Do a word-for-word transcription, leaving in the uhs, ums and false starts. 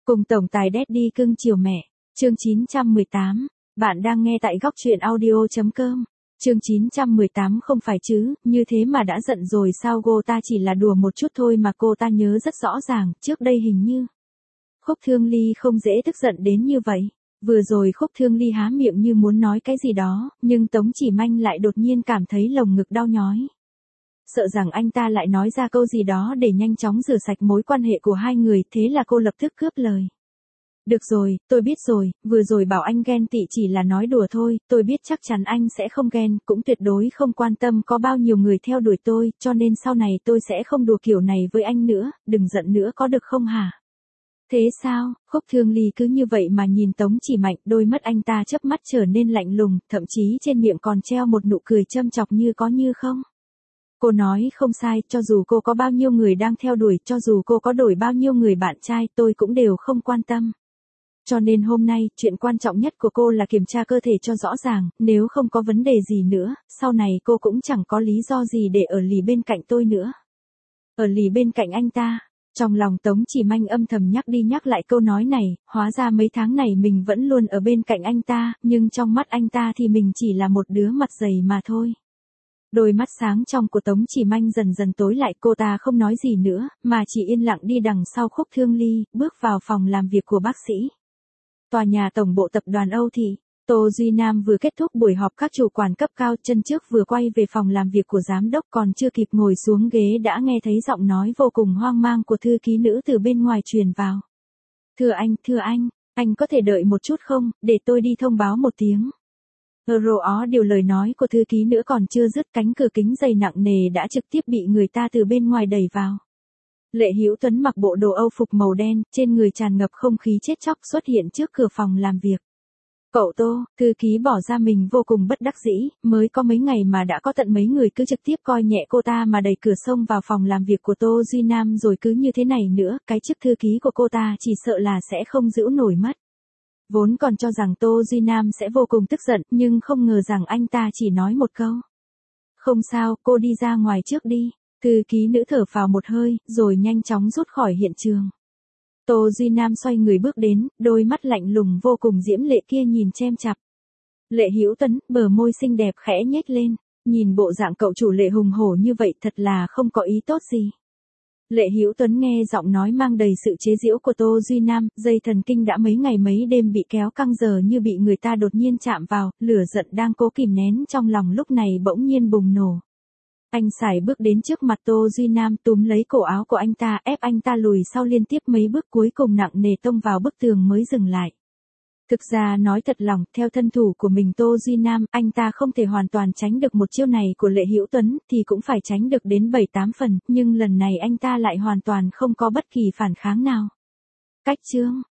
Cùng tổng tài Daddy cưng chiều mẹ. Chương chín trăm mười tám. Bạn đang nghe tại góc truyện audio chấm com. Chương chín trăm mười tám không phải chứ, như thế mà đã giận rồi sao, cô ta chỉ là đùa một chút thôi mà cô ta nhớ rất rõ ràng, trước đây hình như. Khúc Thương Ly không dễ tức giận đến như vậy. Vừa rồi Khúc Thương Ly há miệng như muốn nói cái gì đó, nhưng Tống Chỉ Manh lại đột nhiên cảm thấy lồng ngực đau nhói. Sợ rằng anh ta lại nói ra câu gì đó để nhanh chóng rửa sạch mối quan hệ của hai người, thế là cô lập tức cướp lời. Được rồi, tôi biết rồi, vừa rồi bảo anh ghen tị chỉ là nói đùa thôi, tôi biết chắc chắn anh sẽ không ghen, cũng tuyệt đối không quan tâm có bao nhiêu người theo đuổi tôi, cho nên sau này tôi sẽ không đùa kiểu này với anh nữa, đừng giận nữa có được không hả? Thế sao? Khúc Thương Ly cứ như vậy mà nhìn Tống Chỉ Mạnh, đôi mắt anh ta chớp mắt trở nên lạnh lùng, thậm chí trên miệng còn treo một nụ cười châm chọc như có như không. Cô nói không sai, cho dù cô có bao nhiêu người đang theo đuổi, cho dù cô có đổi bao nhiêu người bạn trai, tôi cũng đều không quan tâm. Cho nên hôm nay, chuyện quan trọng nhất của cô là kiểm tra cơ thể cho rõ ràng, nếu không có vấn đề gì nữa, sau này cô cũng chẳng có lý do gì để ở lì bên cạnh tôi nữa. Ở lì bên cạnh anh ta. Trong lòng Tống Chỉ Manh âm thầm nhắc đi nhắc lại câu nói này, hóa ra mấy tháng này mình vẫn luôn ở bên cạnh anh ta, nhưng trong mắt anh ta thì mình chỉ là một đứa mặt dày mà thôi. Đôi mắt sáng trong của Tống Chỉ Manh dần dần tối lại, cô ta không nói gì nữa, mà chỉ yên lặng đi đằng sau Khúc Thương Ly, bước vào phòng làm việc của bác sĩ. Tòa nhà tổng bộ tập đoàn Âu Thị, Tô Duy Nam vừa kết thúc buổi họp các chủ quản cấp cao, chân trước vừa quay về phòng làm việc của giám đốc, còn chưa kịp ngồi xuống ghế đã nghe thấy giọng nói vô cùng hoang mang của thư ký nữ từ bên ngoài truyền vào. Thưa anh, thưa anh, anh có thể đợi một chút không, để tôi đi thông báo một tiếng. Rồ ó điều lời nói của thư ký nữ còn chưa dứt, cánh cửa kính dày nặng nề đã trực tiếp bị người ta từ bên ngoài đẩy vào. Lệ Hữu Tuấn mặc bộ đồ Âu phục màu đen, trên người tràn ngập không khí chết chóc xuất hiện trước cửa phòng làm việc. Cậu Tô, thư ký bỏ ra mình vô cùng bất đắc dĩ, mới có mấy ngày mà đã có tận mấy người cứ trực tiếp coi nhẹ cô ta mà đẩy cửa xông vào phòng làm việc của Tô Duy Nam, rồi cứ như thế này nữa, cái chức thư ký của cô ta chỉ sợ là sẽ không giữ nổi mất. Vốn còn cho rằng Tô Duy Nam sẽ vô cùng tức giận, nhưng không ngờ rằng anh ta chỉ nói một câu. Không sao, cô đi ra ngoài trước đi. Thư ký nữ thở phào một hơi, rồi nhanh chóng rút khỏi hiện trường. Tô Duy Nam xoay người bước đến, đôi mắt lạnh lùng vô cùng diễm lệ kia nhìn chem chặp. Lệ Hữu Tuấn, bờ môi xinh đẹp khẽ nhếch lên, nhìn bộ dạng cậu chủ Lệ hùng hổ như vậy thật là không có ý tốt gì. Lệ Hữu Tuấn nghe giọng nói mang đầy sự chế giễu của Tô Duy Nam, dây thần kinh đã mấy ngày mấy đêm bị kéo căng, giờ như bị người ta đột nhiên chạm vào, lửa giận đang cố kìm nén trong lòng lúc này bỗng nhiên bùng nổ. Anh sải bước đến trước mặt Tô Duy Nam, túm lấy cổ áo của anh ta, ép anh ta lùi sau liên tiếp mấy bước, cuối cùng nặng nề tông vào bức tường mới dừng lại. Thực ra nói thật lòng, theo thân thủ của mình Tô Duy Nam, anh ta không thể hoàn toàn tránh được một chiêu này của Lệ Hữu Tuấn, thì cũng phải tránh được đến bảy tám phần, nhưng lần này anh ta lại hoàn toàn không có bất kỳ phản kháng nào. Cách chương,